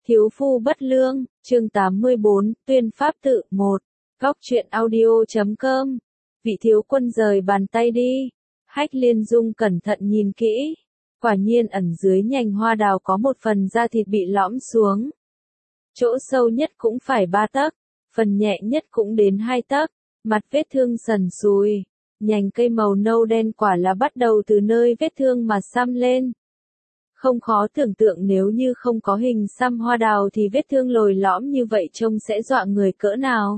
Thiếu phu bất lương, chương 84, tuyên pháp tự 1. Góc truyện audio.com. Vị thiếu quân rời bàn tay đi. Hách Liên Dung cẩn thận nhìn kỹ. Quả nhiên ẩn dưới nhành hoa đào có một phần da thịt bị lõm xuống. Chỗ sâu nhất cũng phải 3 tấc, phần nhẹ nhất cũng đến 2 tấc, mặt vết thương sần sùi. Nhành cây màu nâu đen quả là bắt đầu từ nơi vết thương mà xăm lên. Không khó tưởng tượng nếu như không có hình xăm hoa đào thì vết thương lồi lõm như vậy trông sẽ dọa người cỡ nào.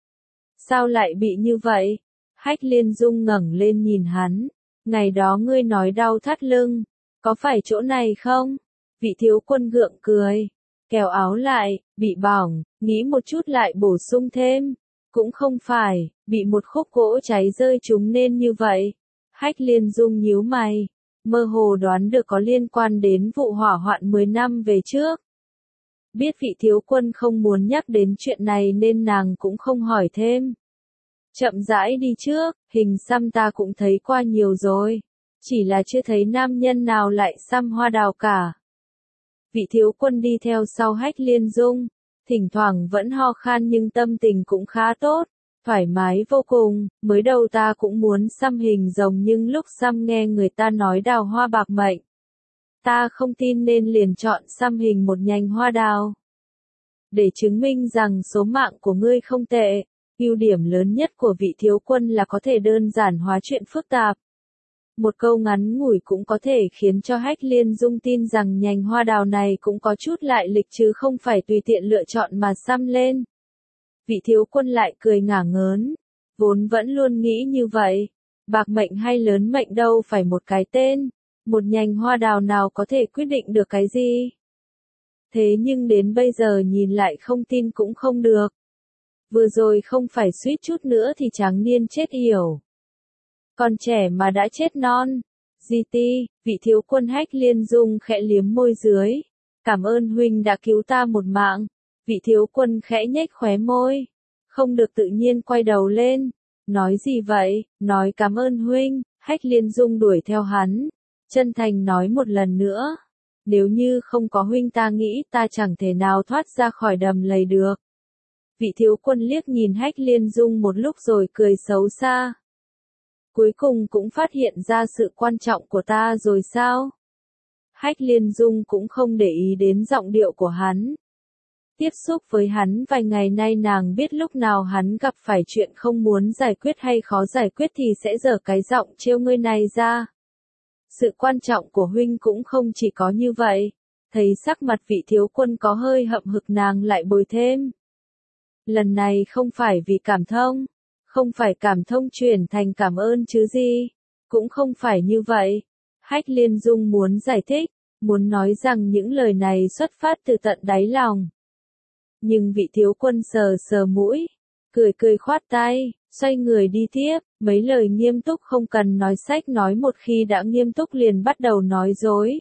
Sao lại bị như vậy? Hách Liên Dung ngẩng lên nhìn hắn. Ngày đó ngươi nói đau thắt lưng, có phải chỗ này không? Vị thiếu quân gượng cười, kéo áo lại, bị bỏng, nghĩ một chút lại bổ sung thêm. Cũng không phải, bị một khúc gỗ cháy rơi trúng nên như vậy. Hách Liên Dung nhíu mày, mơ hồ đoán được có liên quan đến vụ hỏa hoạn 10 năm về trước. Biết vị thiếu quân không muốn nhắc đến chuyện này nên nàng cũng không hỏi thêm. Chậm rãi đi trước, hình xăm ta cũng thấy qua nhiều rồi. Chỉ là chưa thấy nam nhân nào lại xăm hoa đào cả. Vị thiếu quân đi theo sau Hách Liên Dung, thỉnh thoảng vẫn ho khan nhưng tâm tình cũng khá tốt, thoải mái vô cùng. Mới đầu ta cũng muốn xăm hình rồng nhưng lúc xăm nghe người ta nói đào hoa bạc mệnh. Ta không tin nên liền chọn xăm hình một nhành hoa đào. Để chứng minh rằng số mạng của ngươi không tệ, ưu điểm lớn nhất của vị thiếu quân là có thể đơn giản hóa chuyện phức tạp. Một câu ngắn ngủi cũng có thể khiến cho Hách Liên Dung tin rằng nhành hoa đào này cũng có chút lại lịch chứ không phải tùy tiện lựa chọn mà xăm lên. Vị thiếu quân lại cười ngả ngớn, vốn vẫn luôn nghĩ như vậy, bạc mệnh hay lớn mệnh đâu phải một cái tên, một nhành hoa đào nào có thể quyết định được cái gì. Thế nhưng đến bây giờ nhìn lại không tin cũng không được. Vừa rồi không phải suýt chút nữa thì tráng niên chết yểu. Còn trẻ mà đã chết non. GT, vị thiếu quân Hách Liên Dung khẽ liếm môi dưới. Cảm ơn huynh đã cứu ta một mạng. Vị thiếu quân khẽ nhếch khóe môi. Không được tự nhiên quay đầu lên. Nói gì vậy? Nói cảm ơn huynh. Hách Liên Dung đuổi theo hắn. Chân thành nói một lần nữa. Nếu như không có huynh ta nghĩ ta chẳng thể nào thoát ra khỏi đầm lầy được. Vị thiếu quân liếc nhìn Hách Liên Dung một lúc rồi cười xấu xa. Cuối cùng cũng phát hiện ra sự quan trọng của ta rồi sao? Hách Liên Dung cũng không để ý đến giọng điệu của hắn. Tiếp xúc với hắn vài ngày nay nàng biết lúc nào hắn gặp phải chuyện không muốn giải quyết hay khó giải quyết thì sẽ giở cái giọng trêu ngươi này ra. Sự quan trọng của huynh cũng không chỉ có như vậy. Thấy sắc mặt vị thiếu quân có hơi hậm hực nàng lại bồi thêm. Lần này không phải vì cảm thông. Không phải cảm thông chuyển thành cảm ơn chứ gì. Cũng không phải như vậy. Hách Liên Dung muốn giải thích. Muốn nói rằng những lời này xuất phát từ tận đáy lòng. Nhưng vị thiếu quân sờ sờ mũi. Cười cười khoát tay. Xoay người đi tiếp. Mấy lời nghiêm túc không cần nói sách nói một khi đã nghiêm túc liền bắt đầu nói dối.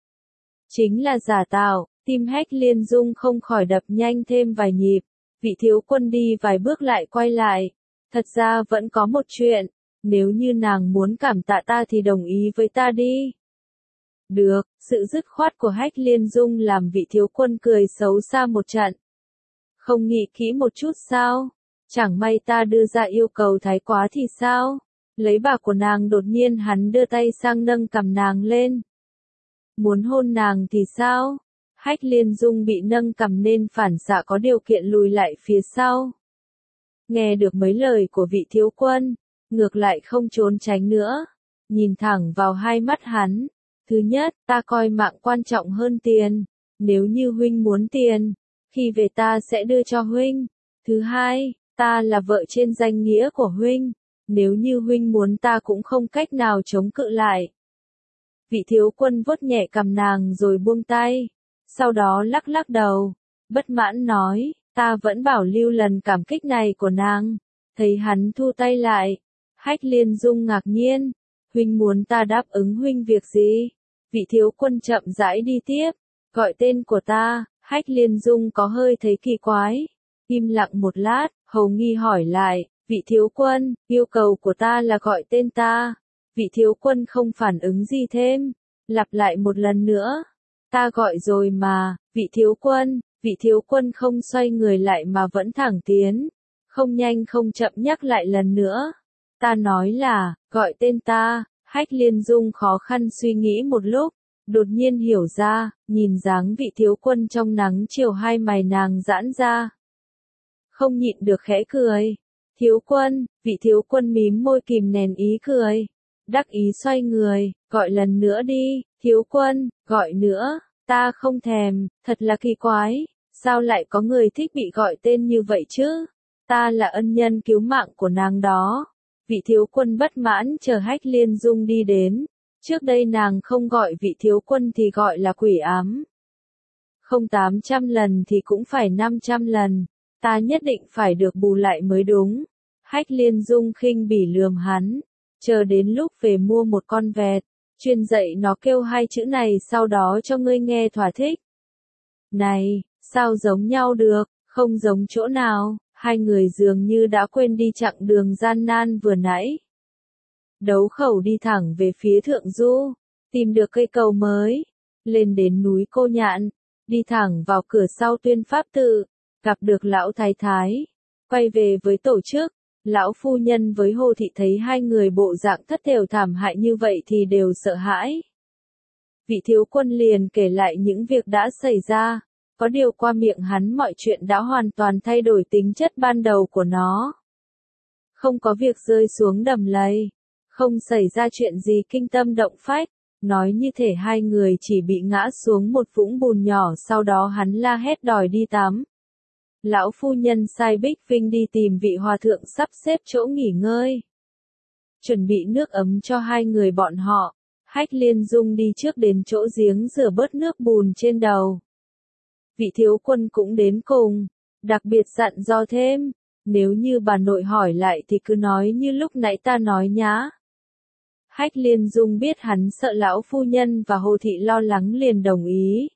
Chính là giả tạo. Tim Hách Liên Dung không khỏi đập nhanh thêm vài nhịp. Vị thiếu quân đi vài bước lại quay lại. Thật ra vẫn có một chuyện. Nếu như nàng muốn cảm tạ ta thì đồng ý với ta đi. Được, sự dứt khoát của Hách Liên Dung làm vị thiếu quân cười xấu xa một trận. Không nghĩ kỹ một chút sao? Chẳng may ta đưa ra yêu cầu thái quá thì sao? Lấy bạc của nàng đột nhiên hắn đưa tay sang nâng cằm nàng lên. Muốn hôn nàng thì sao? Hách Liên Dung bị nâng cằm nên phản xạ có điều kiện lùi lại phía sau. Nghe được mấy lời của vị thiếu quân, ngược lại không trốn tránh nữa. Nhìn thẳng vào hai mắt hắn. Thứ nhất, ta coi mạng quan trọng hơn tiền. Nếu như huynh muốn tiền, khi về ta sẽ đưa cho huynh. Thứ hai, ta là vợ trên danh nghĩa của huynh. Nếu như huynh muốn ta cũng không cách nào chống cự lại. Vị thiếu quân vuốt nhẹ cằm nàng rồi buông tay. Sau đó lắc lắc đầu. Bất mãn nói, ta vẫn bảo lưu lần cảm kích này của nàng. Thấy hắn thu tay lại. Hách Liên Dung ngạc nhiên. Huynh muốn ta đáp ứng huynh việc gì? Vị thiếu quân chậm rãi đi tiếp. Gọi tên của ta. Hách Liên Dung có hơi thấy kỳ quái. Im lặng một lát, hầu nghi hỏi lại. Vị thiếu quân, yêu cầu của ta là gọi tên ta. Vị thiếu quân không phản ứng gì thêm. Lặp lại một lần nữa. Ta gọi rồi mà, vị thiếu quân. Vị thiếu quân không xoay người lại mà vẫn thẳng tiến, không nhanh không chậm nhắc lại lần nữa. Ta nói là, gọi tên ta. Hách Liên Dung khó khăn suy nghĩ một lúc, đột nhiên hiểu ra, nhìn dáng vị thiếu quân trong nắng chiều hai mày nàng giãn ra. Không nhịn được khẽ cười. Thiếu quân, vị thiếu quân mím môi kìm nén ý cười. Đắc ý xoay người, gọi lần nữa đi, thiếu quân, gọi nữa, ta không thèm, thật là kỳ quái, sao lại có người thích bị gọi tên như vậy chứ? Ta là ân nhân cứu mạng của nàng đó. Vị thiếu quân bất mãn chờ Hách Liên Dung đi đến. Trước đây nàng không gọi vị thiếu quân thì gọi là quỷ ám. Không 800 lần thì cũng phải 500 lần. Ta nhất định phải được bù lại mới đúng. Hách Liên Dung khinh bỉ lườm hắn. Chờ đến lúc về mua một con vẹt, chuyên dạy nó kêu hai chữ này sau đó cho ngươi nghe thỏa thích. Này, sao giống nhau được, không giống chỗ nào, hai người dường như đã quên đi chặng đường gian nan vừa nãy. Đấu khẩu đi thẳng về phía thượng du, tìm được cây cầu mới, lên đến núi Cô Nhạn, đi thẳng vào cửa sau Tuyên Pháp Tự, gặp được lão thái thái, quay về với tổ chức. Lão phu nhân với Hồ Thị thấy hai người bộ dạng thất thểu thảm hại như vậy thì đều sợ hãi. Vị thiếu quân liền kể lại những việc đã xảy ra, có điều qua miệng hắn mọi chuyện đã hoàn toàn thay đổi tính chất ban đầu của nó. Không có việc rơi xuống đầm lầy, không xảy ra chuyện gì kinh tâm động phách, nói như thể hai người chỉ bị ngã xuống một vũng bùn nhỏ sau đó hắn la hét đòi đi tắm. Lão phu nhân sai Bích Vinh đi tìm vị hòa thượng sắp xếp chỗ nghỉ ngơi. Chuẩn bị nước ấm cho hai người bọn họ. Hách Liên Dung đi trước đến chỗ giếng rửa bớt nước bùn trên đầu. Vị thiếu quân cũng đến cùng, đặc biệt dặn dò thêm, nếu như bà nội hỏi lại thì cứ nói như lúc nãy ta nói nhá. Hách Liên Dung biết hắn sợ lão phu nhân và Hồ Thị lo lắng liền đồng ý.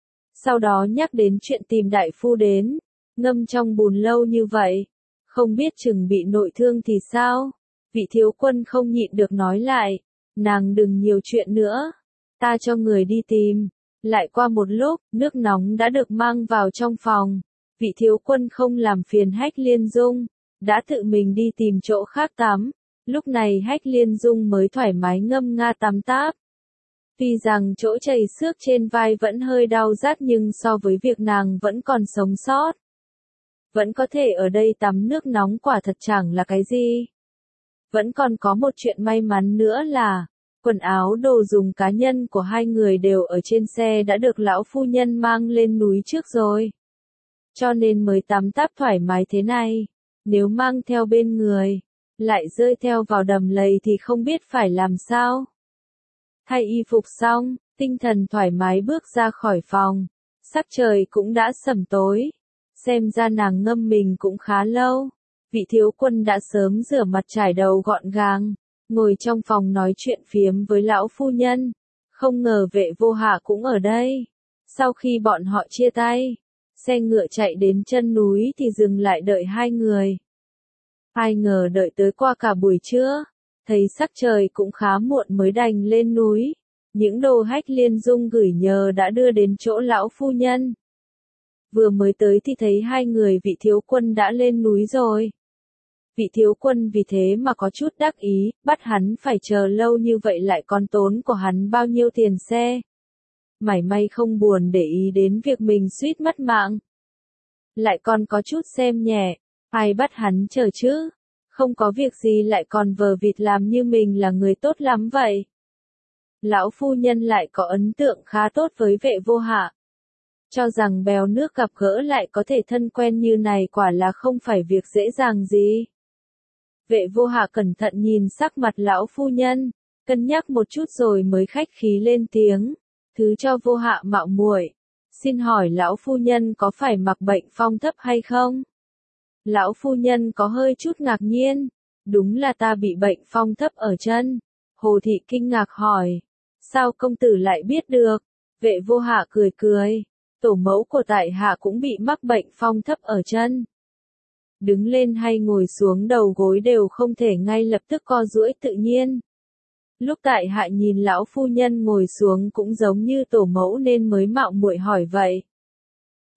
Sau đó nhắc đến chuyện tìm đại phu đến. Ngâm trong bùn lâu như vậy, không biết chừng bị nội thương thì sao? Vị thiếu quân không nhịn được nói lại, nàng đừng nhiều chuyện nữa, ta cho người đi tìm. Lại qua một lúc, nước nóng đã được mang vào trong phòng, vị thiếu quân không làm phiền Hách Liên Dung, đã tự mình đi tìm chỗ khác tắm. Lúc này Hách Liên Dung mới thoải mái ngâm nga tắm táp. Tuy rằng chỗ chảy xước trên vai vẫn hơi đau rát nhưng so với việc nàng vẫn còn sống sót, vẫn có thể ở đây tắm nước nóng quả thật chẳng là cái gì. Vẫn còn có một chuyện may mắn nữa là, quần áo đồ dùng cá nhân của hai người đều ở trên xe đã được lão phu nhân mang lên núi trước rồi. Cho nên mới tắm táp thoải mái thế này. Nếu mang theo bên người, lại rơi theo vào đầm lầy thì không biết phải làm sao. Thay y phục xong, tinh thần thoải mái bước ra khỏi phòng. Sắc trời cũng đã sẩm tối. Xem ra nàng ngâm mình cũng khá lâu. Vị thiếu quân đã sớm rửa mặt trải đầu gọn gàng, ngồi trong phòng nói chuyện phiếm với lão phu nhân. Không ngờ Vệ Vô Hạ cũng ở đây. Sau khi bọn họ chia tay, xe ngựa chạy đến chân núi thì dừng lại đợi hai người. Ai ngờ đợi tới qua cả buổi trưa, thấy sắc trời cũng khá muộn mới đành lên núi. Những đồ Hách Liên Dung gửi nhờ đã đưa đến chỗ lão phu nhân. Vừa mới tới thì thấy hai người vị thiếu quân đã lên núi rồi. Vị thiếu quân vì thế mà có chút đắc ý, bắt hắn phải chờ lâu như vậy lại còn tốn của hắn bao nhiêu tiền xe. Mảy may không buồn để ý đến việc mình suýt mất mạng. Lại còn có chút xem nhẹ, ai bắt hắn chờ chứ, không có việc gì lại còn vờ vịt làm như mình là người tốt lắm vậy. Lão phu nhân lại có ấn tượng khá tốt với Vệ Vô Hạ. Cho rằng bèo nước gặp gỡ lại có thể thân quen như này quả là không phải việc dễ dàng gì. Vệ Vô Hạ cẩn thận nhìn sắc mặt lão phu nhân, cân nhắc một chút rồi mới khách khí lên tiếng, thứ cho Vô Hạ mạo muội, xin hỏi lão phu nhân có phải mặc bệnh phong thấp hay không? Lão phu nhân có hơi chút ngạc nhiên, đúng là ta bị bệnh phong thấp ở chân. Hồ Thị kinh ngạc hỏi, sao công tử lại biết được? Vệ Vô Hạ cười cười. Tổ mẫu của tại hạ cũng bị mắc bệnh phong thấp ở chân. Đứng lên hay ngồi xuống đầu gối đều không thể ngay lập tức co duỗi tự nhiên. Lúc tại hạ nhìn lão phu nhân ngồi xuống cũng giống như tổ mẫu nên mới mạo muội hỏi vậy.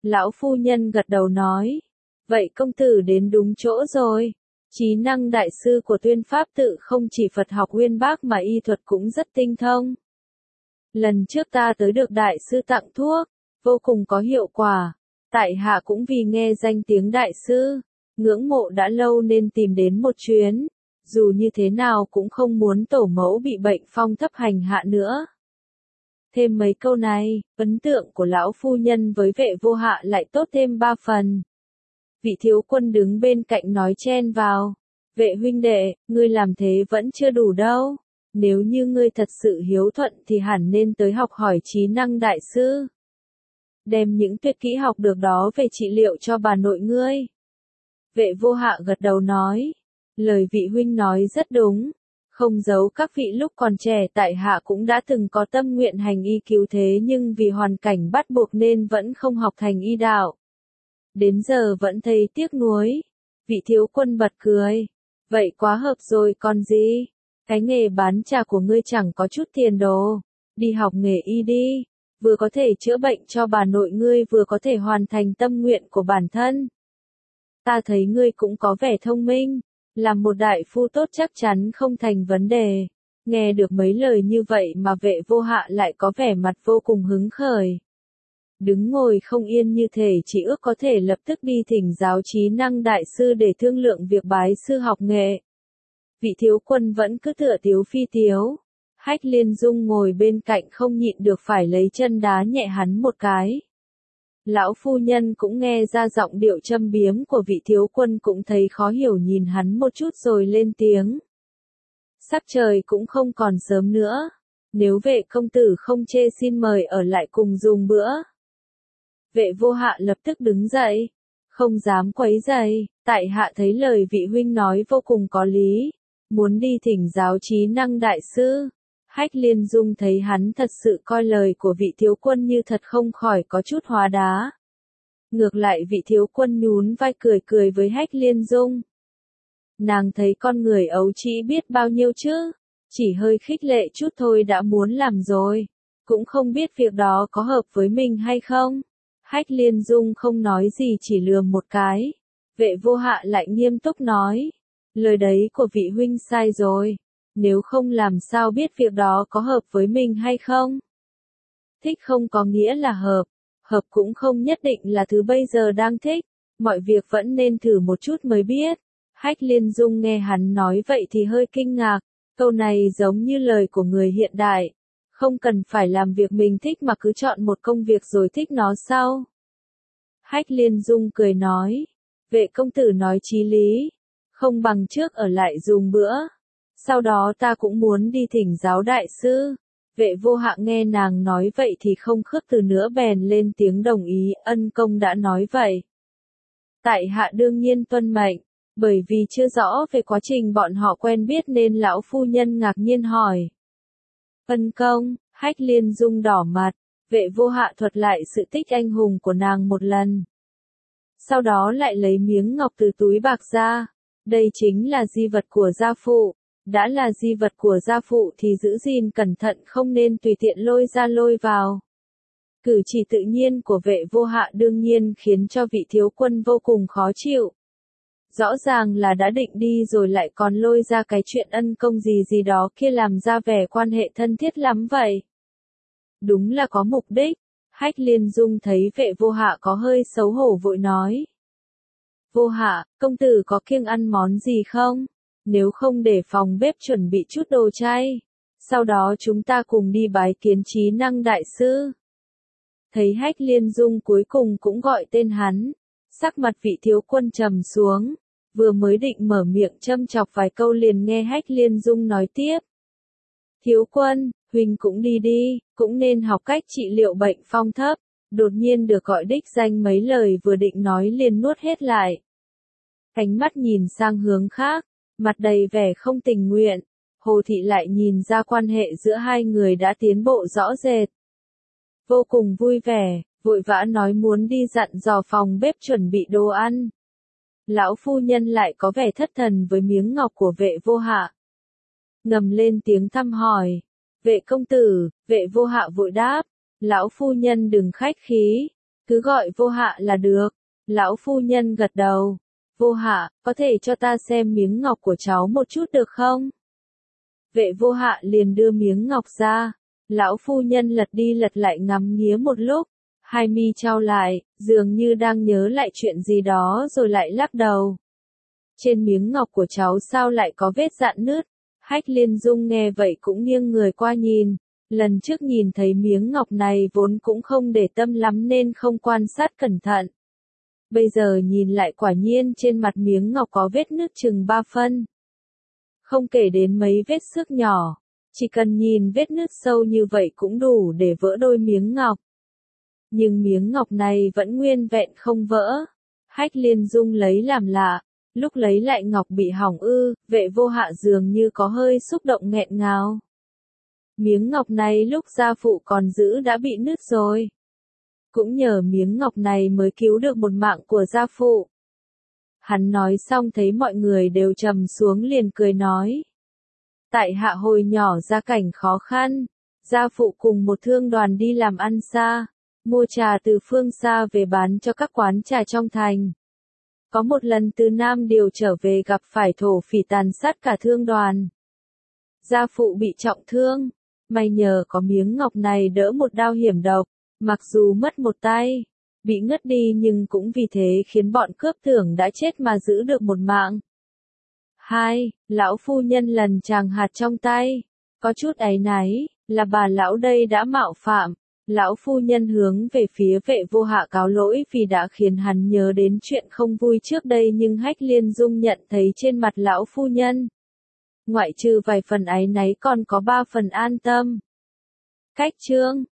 Lão phu nhân gật đầu nói. Vậy công tử đến đúng chỗ rồi. Trí năng đại sư của Tuyên Pháp Tự không chỉ Phật học uyên bác mà y thuật cũng rất tinh thông. Lần trước ta tới được đại sư tặng thuốc, vô cùng có hiệu quả. Tại hạ cũng vì nghe danh tiếng đại sư, ngưỡng mộ đã lâu nên tìm đến một chuyến. Dù như thế nào cũng không muốn tổ mẫu bị bệnh phong thấp hành hạ nữa. Thêm mấy câu này, ấn tượng của lão phu nhân với Vệ Vô Hạ lại tốt thêm 3 phần. Vị thiếu quân đứng bên cạnh nói chen vào. Vệ huynh đệ, ngươi làm thế vẫn chưa đủ đâu. Nếu như ngươi thật sự hiếu thuận thì hẳn nên tới học hỏi trí năng đại sư. Đem những tuyệt kỹ học được đó về trị liệu cho bà nội ngươi. Vệ Vô Hạ gật đầu nói. Lời vị huynh nói rất đúng. Không giấu các vị lúc còn trẻ tại hạ cũng đã từng có tâm nguyện hành y cứu thế nhưng vì hoàn cảnh bắt buộc nên vẫn không học thành y đạo. Đến giờ vẫn thấy tiếc nuối. Vị thiếu quân bật cười. Vậy quá hợp rồi còn gì? Cái nghề bán trà của ngươi chẳng có chút tiền đồ. Đi học nghề y đi. Vừa có thể chữa bệnh cho bà nội ngươi vừa có thể hoàn thành tâm nguyện của bản thân. Ta thấy ngươi cũng có vẻ thông minh. Làm một đại phu tốt chắc chắn không thành vấn đề. Nghe được mấy lời như vậy mà Vệ Vô Hạ lại có vẻ mặt vô cùng hứng khởi. Đứng ngồi không yên như thể chỉ ước có thể lập tức đi thỉnh giáo trí năng đại sư để thương lượng việc bái sư học nghệ. Vị thiếu quân vẫn cứ tựa tiếu phi tiếu. Hách Liên Dung ngồi bên cạnh không nhịn được phải lấy chân đá nhẹ hắn một cái. Lão phu nhân cũng nghe ra giọng điệu châm biếm của vị thiếu quân cũng thấy khó hiểu nhìn hắn một chút rồi lên tiếng. Sắp trời cũng không còn sớm nữa. Nếu Vệ công tử không chê xin mời ở lại cùng dùng bữa. Vệ Vô Hạ lập tức đứng dậy. Không dám quấy rầy, tại hạ thấy lời vị huynh nói vô cùng có lý. Muốn đi thỉnh giáo trí năng đại sư. Hách Liên Dung thấy hắn thật sự coi lời của vị thiếu quân như thật không khỏi có chút hóa đá. Ngược lại vị thiếu quân nhún vai cười cười với Hách Liên Dung. Nàng thấy con người ấu trĩ biết bao nhiêu chứ, chỉ hơi khích lệ chút thôi đã muốn làm rồi, cũng không biết việc đó có hợp với mình hay không. Hách Liên Dung không nói gì chỉ lườm một cái. Vệ Vô Hạ lại nghiêm túc nói, lời đấy của vị huynh sai rồi. Nếu không làm sao biết việc đó có hợp với mình hay không? Thích không có nghĩa là hợp cũng không nhất định là thứ bây giờ đang thích, mọi việc vẫn nên thử một chút mới biết. Hách Liên Dung nghe hắn nói vậy thì hơi kinh ngạc, câu này giống như lời của người hiện đại, không cần phải làm việc mình thích mà cứ chọn một công việc rồi thích nó sau. Hách Liên Dung cười nói, Vệ công tử nói chí lý, không bằng trước ở lại dùng bữa. Sau đó ta cũng muốn đi thỉnh giáo đại sư. Vệ Vô Hạ nghe nàng nói vậy thì không khước từ nữa bèn lên tiếng đồng ý, ân công đã nói vậy. Tại hạ đương nhiên tuân mệnh, bởi vì chưa rõ về quá trình bọn họ quen biết nên lão phu nhân ngạc nhiên hỏi. Ân công, Hách Liên Dung đỏ mặt, Vệ Vô Hạ thuật lại sự tích anh hùng của nàng một lần. Sau đó lại lấy miếng ngọc từ túi bạc ra, đây chính là di vật của gia phụ. Đã là di vật của gia phụ thì giữ gìn cẩn thận không nên tùy tiện lôi ra lôi vào. Cử chỉ tự nhiên của Vệ Vô Hạ đương nhiên khiến cho vị thiếu quân vô cùng khó chịu. Rõ ràng là đã định đi rồi lại còn lôi ra cái chuyện ân công gì gì đó kia làm ra vẻ quan hệ thân thiết lắm vậy. Đúng là có mục đích. Hách Liên Dung thấy Vệ Vô Hạ có hơi xấu hổ vội nói. Vô Hạ, công tử có kiêng ăn món gì không? Nếu không để phòng bếp chuẩn bị chút đồ chay. Sau đó chúng ta cùng đi bái kiến trí năng đại sư. Thấy Hách Liên Dung cuối cùng cũng gọi tên hắn. Sắc mặt vị thiếu quân trầm xuống. Vừa mới định mở miệng châm chọc vài câu liền nghe Hách Liên Dung nói tiếp. Thiếu quân, huynh cũng đi đi, cũng nên học cách trị liệu bệnh phong thấp. Đột nhiên được gọi đích danh mấy lời vừa định nói liền nuốt hết lại. Ánh mắt nhìn sang hướng khác. Mặt đầy vẻ không tình nguyện, Hồ Thị lại nhìn ra quan hệ giữa hai người đã tiến bộ rõ rệt. Vô cùng vui vẻ, vội vã nói muốn đi dặn dò phòng bếp chuẩn bị đồ ăn. Lão phu nhân lại có vẻ thất thần với miếng ngọc của Vệ Vô Hạ. Ngầm lên tiếng thăm hỏi, Vệ công tử, Vệ Vô Hạ vội đáp, lão phu nhân đừng khách khí, Cứ gọi vô hạ là được. Lão phu nhân gật đầu. Vô hạ, có thể cho ta xem miếng ngọc của cháu một chút được không? Vệ vô hạ liền đưa miếng ngọc ra. Lão phu nhân lật đi lật lại ngắm nghía một lúc. Hai mi chau lại, dường như đang nhớ lại chuyện gì đó rồi lại lắc đầu. Trên miếng ngọc của cháu sao lại có vết rạn nứt? Hách Liên Dung nghe vậy cũng nghiêng người qua nhìn. Lần trước nhìn thấy miếng ngọc này vốn cũng không để tâm lắm nên không quan sát cẩn thận. Bây giờ nhìn lại quả nhiên trên mặt miếng ngọc có vết nứt chừng 3 phân. Không kể đến mấy vết xước nhỏ, chỉ cần nhìn vết nứt sâu như vậy cũng đủ để vỡ đôi miếng ngọc. Nhưng miếng ngọc này vẫn nguyên vẹn không vỡ. Hách Liên Dung lấy làm lạ, lúc lấy lại ngọc bị hỏng ư, vệ vô hạ dường như có hơi xúc động nghẹn ngào. Miếng ngọc này lúc gia phụ còn giữ đã bị nứt rồi. Cũng nhờ miếng ngọc này mới cứu được một mạng của gia phụ. Hắn nói xong thấy mọi người đều trầm xuống liền cười nói. Tại hạ hồi nhỏ gia cảnh khó khăn, gia phụ cùng một thương đoàn đi làm ăn xa, mua trà từ phương xa về bán cho các quán trà trong thành. Có một lần từ Nam Điều trở về gặp phải thổ phỉ tàn sát cả thương đoàn. Gia phụ bị trọng thương, may nhờ có miếng ngọc này đỡ một đao hiểm độc, mặc dù mất một tay, bị ngất đi nhưng cũng vì thế khiến bọn cướp tưởng đã chết mà giữ được một mạng. 2. Lão phu nhân lần chàng hạt trong tay, có chút áy náy, là bà lão đây đã mạo phạm. Lão phu nhân hướng về phía vệ vô hạ cáo lỗi vì đã khiến hắn nhớ đến chuyện không vui trước đây nhưng Hách Liên Dung nhận thấy trên mặt lão phu nhân. Ngoại trừ vài phần áy náy còn có 3 phần an tâm. Cách chương